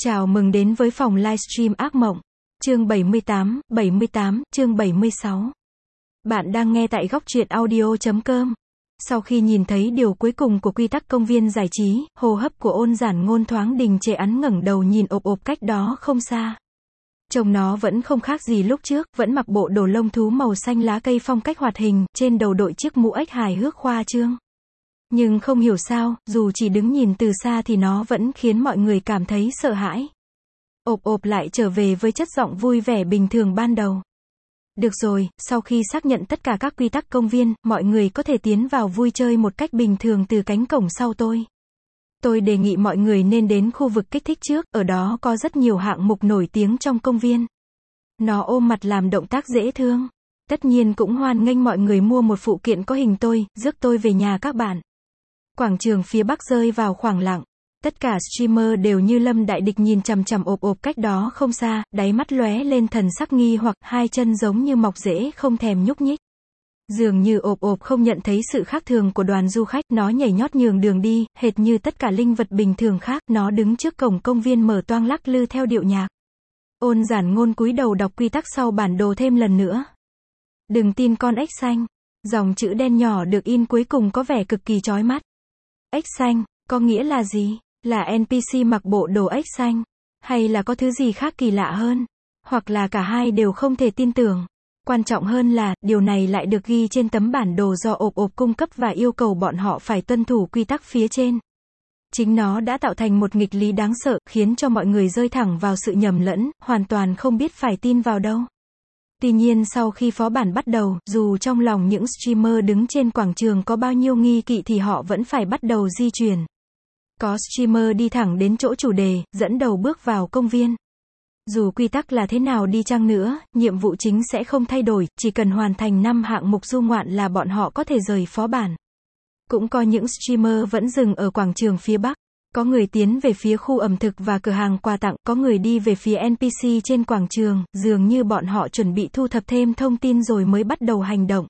Chào mừng đến với phòng livestream ác mộng. Chương 78, chương 76. Bạn đang nghe tại góc truyện audio.com. Sau khi nhìn thấy điều cuối cùng của quy tắc công viên giải trí, hô hấp của Ôn Giản Ngôn thoáng đình trệ, hắn ngẩng đầu nhìn ộp ộp cách đó không xa. Trông nó vẫn không khác gì lúc trước, vẫn mặc bộ đồ lông thú màu xanh lá cây phong cách hoạt hình, trên đầu đội chiếc mũ ếch hài hước khoa trương. Nhưng không hiểu sao, dù chỉ đứng nhìn từ xa thì nó vẫn khiến mọi người cảm thấy sợ hãi. Ộp ộp lại trở về với chất giọng vui vẻ bình thường ban đầu. Được rồi, sau khi xác nhận tất cả các quy tắc công viên, mọi người có thể tiến vào vui chơi một cách bình thường từ cánh cổng sau tôi. Tôi đề nghị mọi người nên đến khu vực kích thích trước, ở đó có rất nhiều hạng mục nổi tiếng trong công viên. Nó ôm mặt làm động tác dễ thương. Tất nhiên cũng hoan nghênh mọi người mua một phụ kiện có hình tôi, rước tôi về nhà các bạn. Quảng trường phía bắc rơi vào khoảng lặng. Tất cả streamer đều như lâm đại địch nhìn chằm chằm ộp ộp cách đó không xa, đáy mắt lóe lên thần sắc nghi hoặc, hai chân giống như mọc rễ không thèm nhúc nhích. Dường như ộp ộp không nhận thấy sự khác thường của đoàn du khách, nó nhảy nhót nhường đường đi, hệt như tất cả linh vật bình thường khác, nó đứng trước cổng công viên mở toang lắc lư theo điệu nhạc. Ôn Giản Ngôn cúi đầu đọc quy tắc sau bản đồ thêm lần nữa. Đừng tin con ếch xanh. Dòng chữ đen nhỏ được in cuối cùng có vẻ cực kỳ chói mắt. Ếch xanh, có nghĩa là gì? Là NPC mặc bộ đồ ếch xanh? Hay là có thứ gì khác kỳ lạ hơn? Hoặc là cả hai đều không thể tin tưởng. Quan trọng hơn là, điều này lại được ghi trên tấm bản đồ do ộp ộp cung cấp và yêu cầu bọn họ phải tuân thủ quy tắc phía trên. Chính nó đã tạo thành một nghịch lý đáng sợ, khiến cho mọi người rơi thẳng vào sự nhầm lẫn, hoàn toàn không biết phải tin vào đâu. Tuy nhiên sau khi phó bản bắt đầu, dù trong lòng những streamer đứng trên quảng trường có bao nhiêu nghi kỵ thì họ vẫn phải bắt đầu di chuyển. Có streamer đi thẳng đến chỗ chủ đề, dẫn đầu bước vào công viên. Dù quy tắc là thế nào đi chăng nữa, nhiệm vụ chính sẽ không thay đổi, chỉ cần hoàn thành 5 hạng mục du ngoạn là bọn họ có thể rời phó bản. Cũng có những streamer vẫn dừng ở quảng trường phía bắc. Có người tiến về phía khu ẩm thực và cửa hàng quà tặng, có người đi về phía NPC trên quảng trường, dường như bọn họ chuẩn bị thu thập thêm thông tin rồi mới bắt đầu hành động.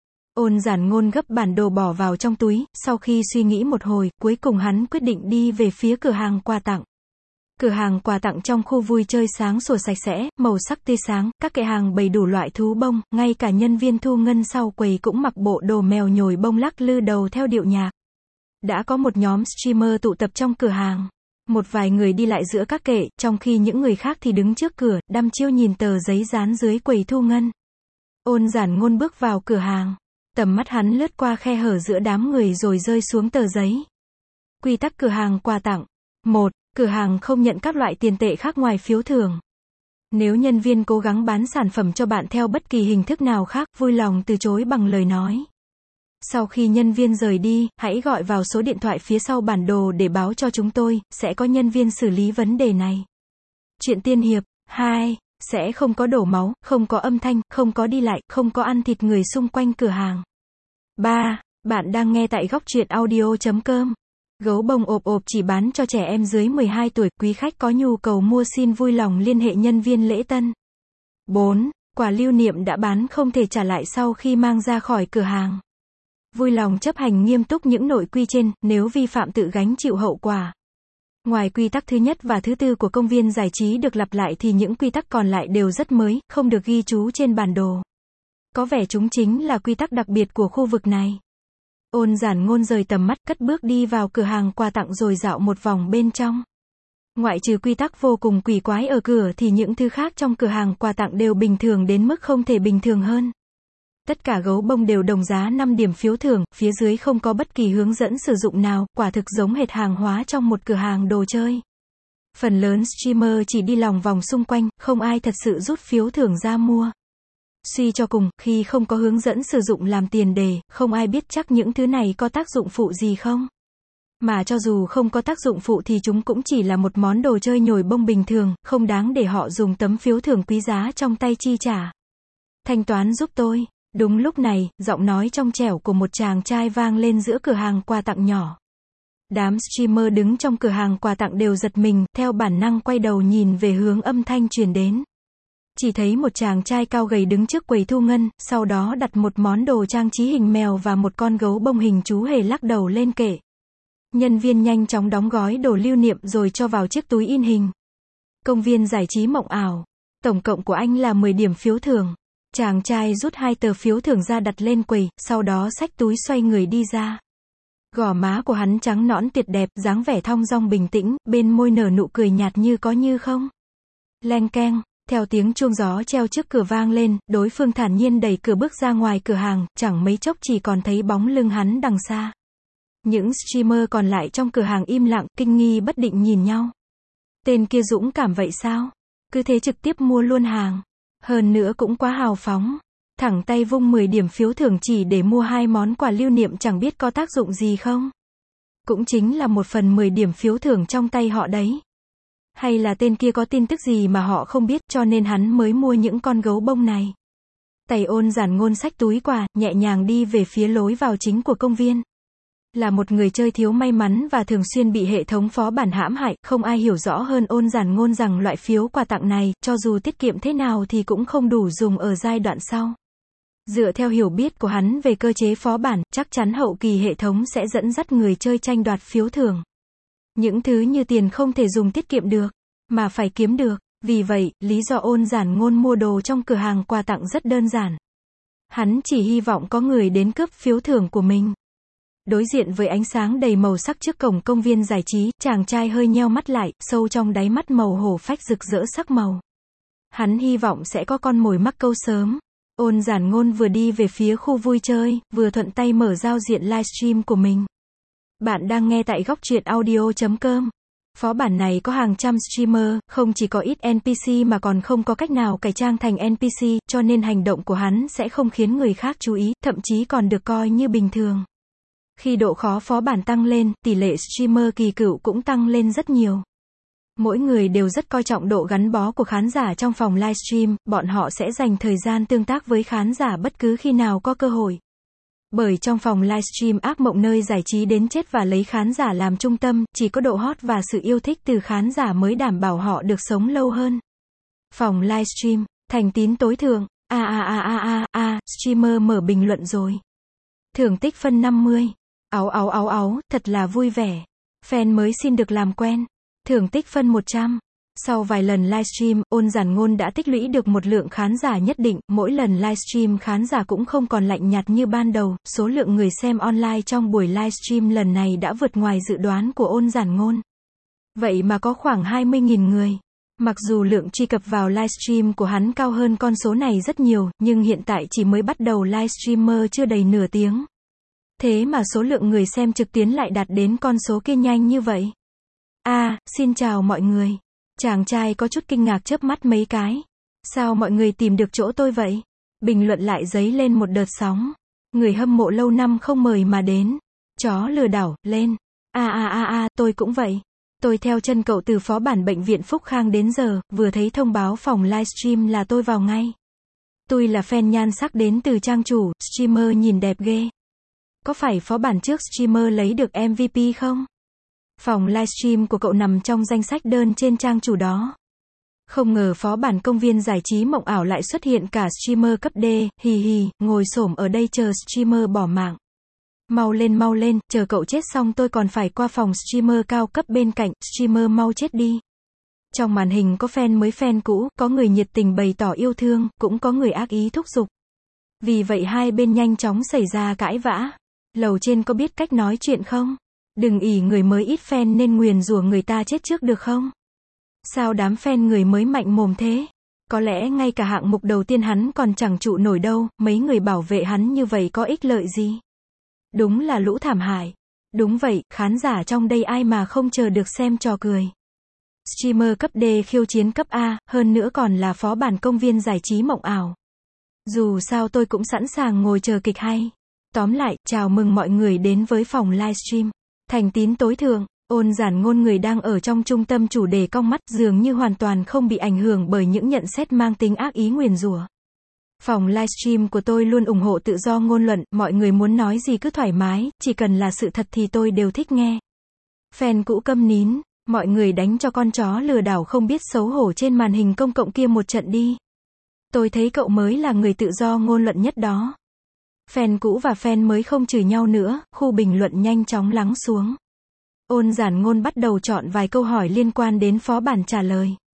Ôn Giản Ngôn gấp bản đồ bỏ vào trong túi, sau khi suy nghĩ một hồi, cuối cùng hắn quyết định đi về phía cửa hàng quà tặng. Cửa hàng quà tặng trong khu vui chơi sáng sủa sạch sẽ, màu sắc tươi sáng, các kệ hàng bày đủ loại thú bông, ngay cả nhân viên thu ngân sau quầy cũng mặc bộ đồ mèo nhồi bông lắc lư đầu theo điệu nhạc. Đã có một nhóm streamer tụ tập trong cửa hàng. Một vài người đi lại giữa các kệ, trong khi những người khác thì đứng trước cửa, đăm chiêu nhìn tờ giấy dán dưới quầy thu ngân. Ôn Giản Ngôn bước vào cửa hàng. Tầm mắt hắn lướt qua khe hở giữa đám người rồi rơi xuống tờ giấy. Quy tắc cửa hàng quà tặng. 1. Cửa hàng không nhận các loại tiền tệ khác ngoài phiếu thưởng. Nếu nhân viên cố gắng bán sản phẩm cho bạn theo bất kỳ hình thức nào khác, vui lòng từ chối bằng lời nói. Sau khi nhân viên rời đi, hãy gọi vào số điện thoại phía sau bản đồ để báo cho chúng tôi, sẽ có nhân viên xử lý vấn đề này. Chuyện tiên hiệp. 2. Sẽ không có đổ máu, không có âm thanh, không có đi lại, không có ăn thịt người xung quanh cửa hàng. 3. Bạn đang nghe tại góc truyện audio.com. Gấu bông ộp ộp chỉ bán cho trẻ em dưới 12 tuổi, quý khách có nhu cầu mua xin vui lòng liên hệ nhân viên lễ tân. 4. Quà lưu niệm đã bán không thể trả lại sau khi mang ra khỏi cửa hàng. Vui lòng chấp hành nghiêm túc những nội quy trên, nếu vi phạm tự gánh chịu hậu quả. Ngoài quy tắc thứ nhất và thứ tư của công viên giải trí được lặp lại thì những quy tắc còn lại đều rất mới, không được ghi chú trên bản đồ. Có vẻ chúng chính là quy tắc đặc biệt của khu vực này. Ôn Giản Ngôn rời tầm mắt, cất bước đi vào cửa hàng quà tặng rồi dạo một vòng bên trong. Ngoại trừ quy tắc vô cùng quỷ quái ở cửa thì những thứ khác trong cửa hàng quà tặng đều bình thường đến mức không thể bình thường hơn. Tất cả gấu bông đều đồng giá 5 điểm phiếu thưởng, phía dưới không có bất kỳ hướng dẫn sử dụng nào, quả thực giống hệt hàng hóa trong một cửa hàng đồ chơi. Phần lớn streamer chỉ đi lòng vòng xung quanh, không ai thật sự rút phiếu thưởng ra mua. Suy cho cùng, khi không có hướng dẫn sử dụng làm tiền đề, không ai biết chắc những thứ này có tác dụng phụ gì không. Mà cho dù không có tác dụng phụ thì chúng cũng chỉ là một món đồ chơi nhồi bông bình thường, không đáng để họ dùng tấm phiếu thưởng quý giá trong tay chi trả. Thanh toán giúp tôi. Đúng lúc này, giọng nói trong trẻo của một chàng trai vang lên giữa cửa hàng quà tặng nhỏ. Đám streamer đứng trong cửa hàng quà tặng đều giật mình, theo bản năng quay đầu nhìn về hướng âm thanh truyền đến. Chỉ thấy một chàng trai cao gầy đứng trước quầy thu ngân, sau đó đặt một món đồ trang trí hình mèo và một con gấu bông hình chú hề lắc đầu lên kệ. Nhân viên nhanh chóng đóng gói đồ lưu niệm rồi cho vào chiếc túi in hình. Công viên giải trí mộng ảo. Tổng cộng của anh là 10 điểm phiếu thưởng. Chàng trai rút 2 tờ phiếu thưởng ra đặt lên quầy, sau đó xách túi xoay người đi ra. Gò má của hắn trắng nõn tuyệt đẹp, dáng vẻ thong dong bình tĩnh, bên môi nở nụ cười nhạt như có như không. Leng keng, theo tiếng chuông gió treo trước cửa vang lên, đối phương thản nhiên đẩy cửa bước ra ngoài cửa hàng, chẳng mấy chốc chỉ còn thấy bóng lưng hắn đằng xa. Những streamer còn lại trong cửa hàng im lặng, kinh nghi bất định nhìn nhau. Tên kia dũng cảm vậy sao? Cứ thế trực tiếp mua luôn hàng. Hơn nữa cũng quá hào phóng. Thẳng tay vung 10 điểm phiếu thưởng chỉ để mua 2 món quà lưu niệm chẳng biết có tác dụng gì không? Cũng chính là 1/10 điểm phiếu thưởng trong tay họ đấy. Hay là tên kia có tin tức gì mà họ không biết cho nên hắn mới mua những con gấu bông này. Tay Ôn Giản Ngôn xách túi quà, nhẹ nhàng đi về phía lối vào chính của công viên. Là một người chơi thiếu may mắn và thường xuyên bị hệ thống phó bản hãm hại, không ai hiểu rõ hơn Ôn Giản Ngôn rằng loại phiếu quà tặng này, cho dù tiết kiệm thế nào thì cũng không đủ dùng ở giai đoạn sau. Dựa theo hiểu biết của hắn về cơ chế phó bản, chắc chắn hậu kỳ hệ thống sẽ dẫn dắt người chơi tranh đoạt phiếu thưởng. Những thứ như tiền không thể dùng tiết kiệm được, mà phải kiếm được. Vì vậy, lý do Ôn Giản Ngôn mua đồ trong cửa hàng quà tặng rất đơn giản. Hắn chỉ hy vọng có người đến cướp phiếu thưởng của mình. Đối diện với ánh sáng đầy màu sắc trước cổng công viên giải trí, chàng trai hơi nheo mắt lại, sâu trong đáy mắt màu hổ phách rực rỡ sắc màu. Hắn hy vọng sẽ có con mồi mắc câu sớm. Ôn Giản Ngôn vừa đi về phía khu vui chơi, vừa thuận tay mở giao diện livestream của mình. Bạn đang nghe tại góc truyện audio.com. Phó bản này có hàng trăm streamer, không chỉ có ít NPC mà còn không có cách nào cải trang thành NPC, cho nên hành động của hắn sẽ không khiến người khác chú ý, thậm chí còn được coi như bình thường. Khi độ khó phó bản tăng lên, tỷ lệ streamer kỳ cựu cũng tăng lên rất nhiều. Mỗi người đều rất coi trọng độ gắn bó của khán giả trong phòng livestream, bọn họ sẽ dành thời gian tương tác với khán giả bất cứ khi nào có cơ hội. Bởi trong phòng livestream ác mộng nơi giải trí đến chết và lấy khán giả làm trung tâm, chỉ có độ hot và sự yêu thích từ khán giả mới đảm bảo họ được sống lâu hơn. Phòng livestream, thành tín tối thượng, streamer mở bình luận rồi. Thưởng tích phân 50. Thật là vui vẻ. Fan mới xin được làm quen. Thưởng tích phân 100. Sau vài lần livestream, Ôn Giản Ngôn đã tích lũy được một lượng khán giả nhất định, mỗi lần livestream khán giả cũng không còn lạnh nhạt như ban đầu, số lượng người xem online trong buổi livestream lần này đã vượt ngoài dự đoán của Ôn Giản Ngôn. Vậy mà có khoảng 20.000 người. Mặc dù lượng truy cập vào livestream của hắn cao hơn con số này rất nhiều, nhưng hiện tại chỉ mới bắt đầu livestreamer chưa đầy nửa tiếng. Thế mà số lượng người xem trực tuyến lại đạt đến con số kia nhanh như vậy. Xin chào mọi người. Chàng trai có chút kinh ngạc chớp mắt mấy cái. Sao mọi người tìm được chỗ tôi vậy? Bình luận lại dấy lên một đợt sóng. Người hâm mộ lâu năm không mời mà đến. Chó lừa đảo, lên. Tôi cũng vậy. Tôi theo chân cậu từ phó bản bệnh viện Phúc Khang đến giờ, vừa thấy thông báo phòng livestream là tôi vào ngay. Tôi là fan nhan sắc đến từ trang chủ, streamer nhìn đẹp ghê. Có phải phó bản trước streamer lấy được MVP không? Phòng livestream của cậu nằm trong danh sách đơn trên trang chủ đó. Không ngờ phó bản công viên giải trí mộng ảo lại xuất hiện cả streamer cấp D, ngồi xổm ở đây chờ streamer bỏ mạng. Mau lên, chờ cậu chết xong tôi còn phải qua phòng streamer cao cấp bên cạnh, streamer mau chết đi. Trong màn hình có fan mới fan cũ, có người nhiệt tình bày tỏ yêu thương, cũng có người ác ý thúc giục. Vì vậy hai bên nhanh chóng xảy ra cãi vã. Lầu trên có biết cách nói chuyện không? Đừng ỷ người mới ít fan nên nguyền rủa người ta chết trước được không? Sao đám fan người mới mạnh mồm thế? Có lẽ ngay cả hạng mục đầu tiên hắn còn chẳng trụ nổi đâu, mấy người bảo vệ hắn như vậy có ích lợi gì? Đúng là lũ thảm hại. Đúng vậy, khán giả trong đây ai mà không chờ được xem trò cười. Streamer cấp D khiêu chiến cấp A, hơn nữa còn là phó bản công viên giải trí mộng ảo. Dù sao tôi cũng sẵn sàng ngồi chờ kịch hay. Tóm lại, chào mừng mọi người đến với phòng livestream. Thành tín tối thượng, Ôn Giản Ngôn người đang ở trong trung tâm chủ đề cong mắt, dường như hoàn toàn không bị ảnh hưởng bởi những nhận xét mang tính ác ý nguyền rủa. Phòng livestream của tôi luôn ủng hộ tự do ngôn luận, mọi người muốn nói gì cứ thoải mái, chỉ cần là sự thật thì tôi đều thích nghe. Fan cũ câm nín, mọi người đánh cho con chó lừa đảo không biết xấu hổ trên màn hình công cộng kia một trận đi. Tôi thấy cậu mới là người tự do ngôn luận nhất đó. Fan cũ và fan mới không chửi nhau nữa, khu bình luận nhanh chóng lắng xuống. Ôn Giản Ngôn bắt đầu chọn vài câu hỏi liên quan đến phó bản trả lời.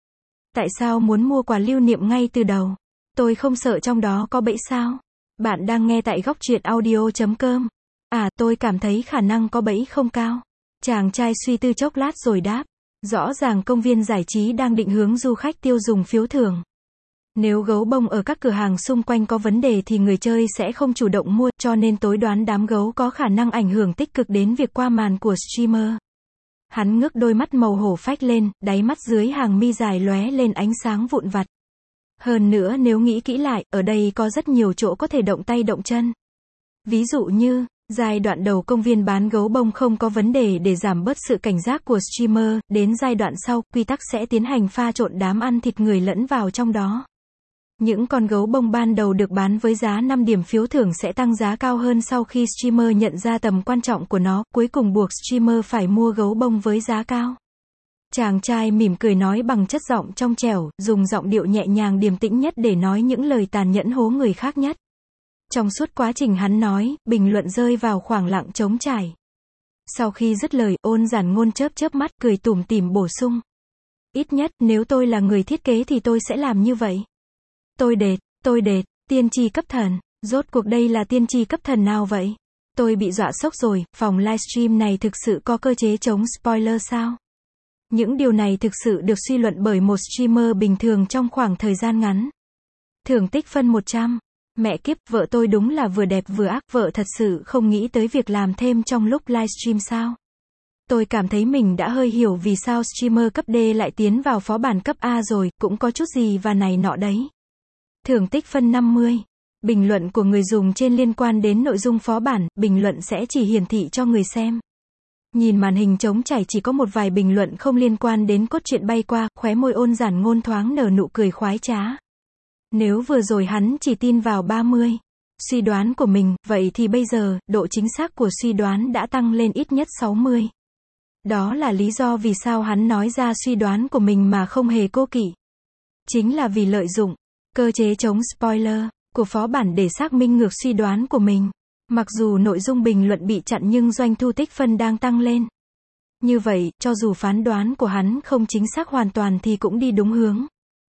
Tại sao muốn mua quà lưu niệm ngay từ đầu? Tôi không sợ trong đó có bẫy sao? Bạn đang nghe tại góc truyện audio.com. À, tôi cảm thấy khả năng có bẫy không cao. Chàng trai suy tư chốc lát rồi đáp. Rõ ràng công viên giải trí đang định hướng du khách tiêu dùng phiếu thưởng. Nếu gấu bông ở các cửa hàng xung quanh có vấn đề thì người chơi sẽ không chủ động mua, cho nên tối đoán đám gấu có khả năng ảnh hưởng tích cực đến việc qua màn của streamer. Hắn ngước đôi mắt màu hổ phách lên, đáy mắt dưới hàng mi dài lóe lên ánh sáng vụn vặt. Hơn nữa nếu nghĩ kỹ lại, ở đây có rất nhiều chỗ có thể động tay động chân. Ví dụ như, giai đoạn đầu công viên bán gấu bông không có vấn đề để giảm bớt sự cảnh giác của streamer, đến giai đoạn sau, quy tắc sẽ tiến hành pha trộn đám ăn thịt người lẫn vào trong đó. Những con gấu bông ban đầu được bán với giá 5 điểm phiếu thưởng sẽ tăng giá cao hơn sau khi streamer nhận ra tầm quan trọng của nó, cuối cùng buộc streamer phải mua gấu bông với giá cao. Chàng trai mỉm cười nói bằng chất giọng trong trẻo, dùng giọng điệu nhẹ nhàng điềm tĩnh nhất để nói những lời tàn nhẫn hố người khác nhất. Trong suốt quá trình hắn nói, bình luận rơi vào khoảng lặng trống trải. Sau khi dứt lời, Ôn Giản Ngôn chớp chớp mắt, cười tủm tỉm bổ sung. Ít nhất, nếu tôi là người thiết kế thì tôi sẽ làm như vậy. Tôi đệt, tiên tri cấp thần. Rốt cuộc đây là tiên tri cấp thần nào vậy? Tôi bị dọa sốc rồi, phòng livestream này thực sự có cơ chế chống spoiler sao? Những điều này thực sự được suy luận bởi một streamer bình thường trong khoảng thời gian ngắn. Thưởng tích phân 100. Mẹ kiếp, vợ tôi đúng là vừa đẹp vừa ác, vợ thật sự không nghĩ tới việc làm thêm trong lúc livestream sao? Tôi cảm thấy mình đã hơi hiểu vì sao streamer cấp D lại tiến vào phó bản cấp A rồi, cũng có chút gì và này nọ đấy. Thưởng tích phân 50. Bình luận của người dùng trên liên quan đến nội dung phó bản, bình luận sẽ chỉ hiển thị cho người xem. Nhìn màn hình trống trải chỉ có một vài bình luận không liên quan đến cốt truyện bay qua, khóe môi Ôn Giản Ngôn thoáng nở nụ cười khoái trá. Nếu vừa rồi hắn chỉ tin vào 30 suy đoán của mình, vậy thì bây giờ, độ chính xác của suy đoán đã tăng lên ít nhất 60. Đó là lý do vì sao hắn nói ra suy đoán của mình mà không hề cố kỵ. Chính là vì lợi dụng cơ chế chống spoiler của phó bản để xác minh ngược suy đoán của mình. Mặc dù nội dung bình luận bị chặn nhưng doanh thu tích phân đang tăng lên. Như vậy, cho dù phán đoán của hắn không chính xác hoàn toàn thì cũng đi đúng hướng.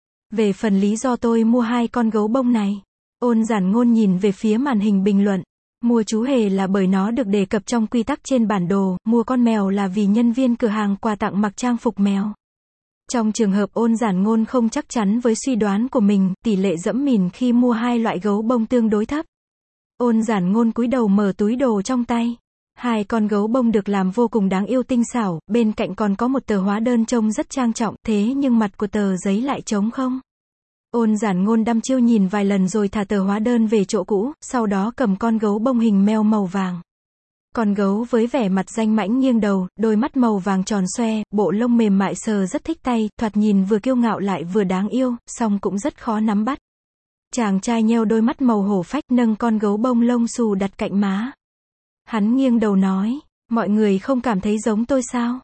Về phần lý do tôi mua 2 con gấu bông này, Ôn Giản Ngôn nhìn về phía màn hình bình luận. Mua chú hề là bởi nó được đề cập trong quy tắc trên bản đồ, mua con mèo là vì nhân viên cửa hàng quà tặng mặc trang phục mèo. Trong trường hợp Ôn Giản Ngôn không chắc chắn với suy đoán của mình, tỷ lệ giẫm mìn khi mua 2 loại gấu bông tương đối thấp. Ôn Giản Ngôn cúi đầu mở túi đồ trong tay. 2 con gấu bông được làm vô cùng đáng yêu tinh xảo, bên cạnh còn có một tờ hóa đơn trông rất trang trọng, thế nhưng mặt của tờ giấy lại trống không. Ôn Giản Ngôn đăm chiêu nhìn vài lần rồi thả tờ hóa đơn về chỗ cũ, sau đó cầm con gấu bông hình mèo màu vàng. Con gấu với vẻ mặt danh mãnh nghiêng đầu, đôi mắt màu vàng tròn xoe, bộ lông mềm mại sờ rất thích tay, thoạt nhìn vừa kiêu ngạo lại vừa đáng yêu, song cũng rất khó nắm bắt. Chàng trai nheo đôi mắt màu hổ phách nâng con gấu bông lông xù đặt cạnh má. Hắn nghiêng đầu nói, mọi người không cảm thấy giống tôi sao?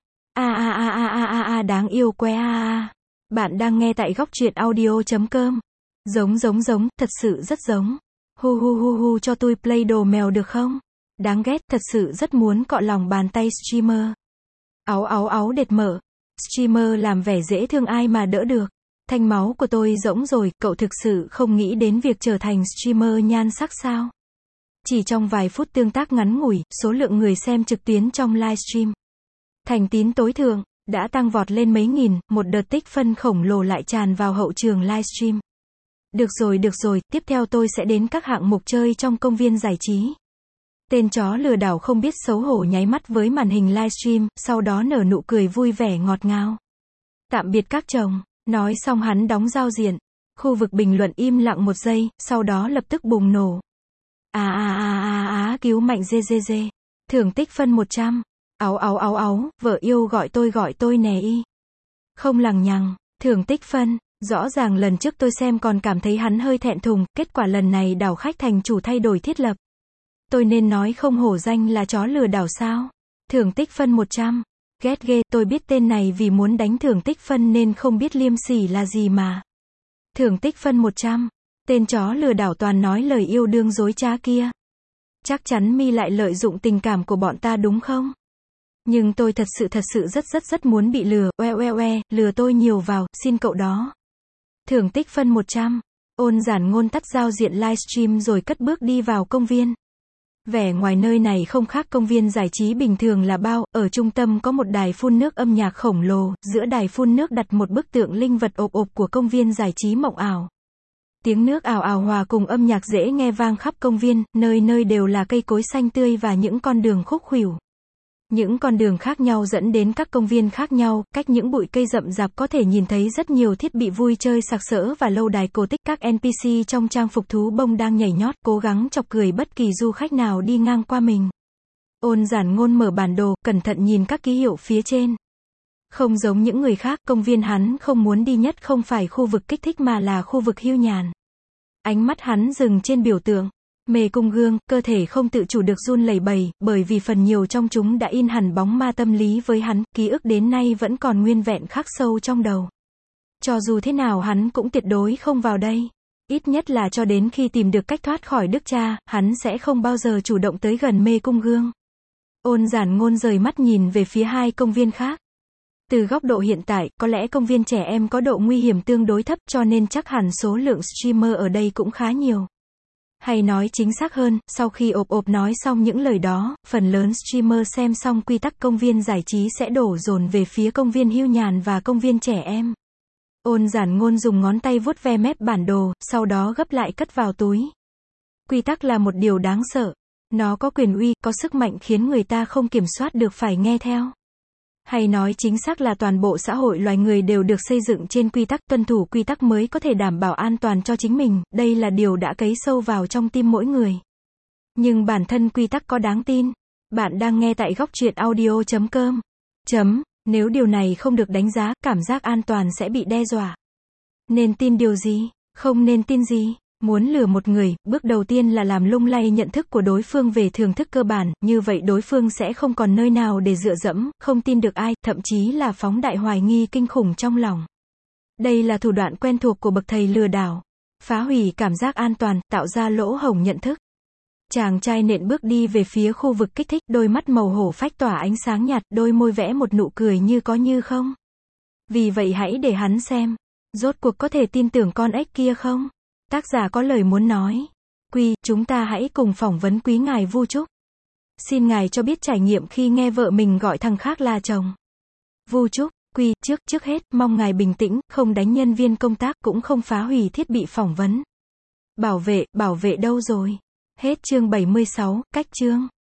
Đáng yêu que Bạn đang nghe tại góc truyện audio.com. Giống, thật sự rất giống. Hu cho tôi play đồ mèo được không? Đáng ghét, thật sự rất muốn cọ lòng bàn tay streamer. Áo đệt mở. Streamer làm vẻ dễ thương ai mà đỡ được. Thanh máu của tôi rỗng rồi, cậu thực sự không nghĩ đến việc trở thành streamer nhan sắc sao? Chỉ trong vài phút tương tác ngắn ngủi, số lượng người xem trực tuyến trong livestream thành tín tối thượng đã tăng vọt lên mấy nghìn, một đợt tích phân khổng lồ lại tràn vào hậu trường livestream. Được rồi, tiếp theo tôi sẽ đến các hạng mục chơi trong công viên giải trí. Tên chó lừa đảo không biết xấu hổ nháy mắt với màn hình livestream, sau đó nở nụ cười vui vẻ ngọt ngào. Tạm biệt các chồng. Nói xong hắn đóng giao diện. Khu vực bình luận im lặng 1 giây, sau đó lập tức bùng nổ. Cứu mạnh GGG. Thưởng tích phân 100. Vợ yêu gọi tôi nè y. Không lằng nhằng. Thưởng tích phân. Rõ ràng lần trước tôi xem còn cảm thấy hắn hơi thẹn thùng, kết quả lần này đảo khách thành chủ thay đổi thiết lập. Tôi nên nói không hổ danh là chó lừa đảo sao? Thưởng tích phân 100. Ghét ghê, tôi biết tên này vì muốn đánh thưởng tích phân nên không biết liêm sỉ là gì mà. Thưởng tích phân 100. Tên chó lừa đảo toàn nói lời yêu đương dối trá kia. Chắc chắn mi lại lợi dụng tình cảm của bọn ta đúng không? Nhưng tôi thật sự rất muốn bị lừa, lừa tôi nhiều vào, xin cậu đó. Thưởng tích phân 100. Ôn Giản Ngôn tắt giao diện livestream rồi cất bước đi vào công viên. Vẻ ngoài nơi này không khác công viên giải trí bình thường là bao, ở trung tâm có một đài phun nước âm nhạc khổng lồ, giữa đài phun nước đặt một bức tượng linh vật ộp ộp của công viên giải trí mộng ảo. Tiếng nước ào ào hòa cùng âm nhạc dễ nghe vang khắp công viên, nơi nơi đều là cây cối xanh tươi và những con đường khúc khuỷu. Những con đường khác nhau dẫn đến các công viên khác nhau, cách những bụi cây rậm rạp có thể nhìn thấy rất nhiều thiết bị vui chơi sặc sỡ và lâu đài cổ tích. Các NPC trong trang phục thú bông đang nhảy nhót, cố gắng chọc cười bất kỳ du khách nào đi ngang qua mình. Ôn Giản Ngôn mở bản đồ, cẩn thận nhìn các ký hiệu phía trên. Không giống những người khác, công viên hắn không muốn đi nhất không phải khu vực kích thích mà là khu vực hưu nhàn. Ánh mắt hắn dừng trên biểu tượng Mê Cung Gương, cơ thể không tự chủ được run lẩy bẩy, bởi vì phần nhiều trong chúng đã in hẳn bóng ma tâm lý với hắn, ký ức đến nay vẫn còn nguyên vẹn khắc sâu trong đầu. Cho dù thế nào hắn cũng tuyệt đối không vào đây. Ít nhất là cho đến khi tìm được cách thoát khỏi Đức Cha, hắn sẽ không bao giờ chủ động tới gần Mê Cung Gương. Ôn Giản Ngôn rời mắt nhìn về phía hai công viên khác. Từ góc độ hiện tại, có lẽ công viên trẻ em có độ nguy hiểm tương đối thấp, cho nên chắc hẳn số lượng streamer ở đây cũng khá nhiều. Hay nói chính xác hơn, sau khi ộp ộp nói xong những lời đó, phần lớn streamer xem xong quy tắc công viên giải trí sẽ đổ dồn về phía công viên hưu nhàn và công viên trẻ em. Ôn Giản Ngôn dùng ngón tay vuốt ve mép bản đồ, sau đó gấp lại cất vào túi. Quy tắc là một điều đáng sợ. Nó có quyền uy, có sức mạnh khiến người ta không kiểm soát được phải nghe theo. Hay nói chính xác là toàn bộ xã hội loài người đều được xây dựng trên quy tắc, tuân thủ quy tắc mới có thể đảm bảo an toàn cho chính mình, đây là điều đã cấy sâu vào trong tim mỗi người. Nhưng bản thân quy tắc có đáng tin? Bạn đang nghe tại góc truyện audio.com. Nếu điều này không được đánh giá, cảm giác an toàn sẽ bị đe dọa. Nên tin điều gì? Không nên tin gì? Muốn lừa một người, bước đầu tiên là làm lung lay nhận thức của đối phương về thưởng thức cơ bản, như vậy đối phương sẽ không còn nơi nào để dựa dẫm, không tin được ai, thậm chí là phóng đại hoài nghi kinh khủng trong lòng. Đây là thủ đoạn quen thuộc của bậc thầy lừa đảo. Phá hủy cảm giác an toàn, tạo ra lỗ hổng nhận thức. Chàng trai nện bước đi về phía khu vực kích thích, đôi mắt màu hổ phách tỏa ánh sáng nhạt, đôi môi vẽ một nụ cười như có như không. Vì vậy hãy để hắn xem. Rốt cuộc có thể tin tưởng con ếch kia không? Tác giả có lời muốn nói. Chúng ta hãy cùng phỏng vấn quý ngài Vu Trúc. Xin ngài cho biết trải nghiệm khi nghe vợ mình gọi thằng khác là chồng. Vu Trúc, trước hết, mong ngài bình tĩnh, không đánh nhân viên công tác, cũng không phá hủy thiết bị phỏng vấn. Bảo vệ đâu rồi? Hết chương 76, cách chương.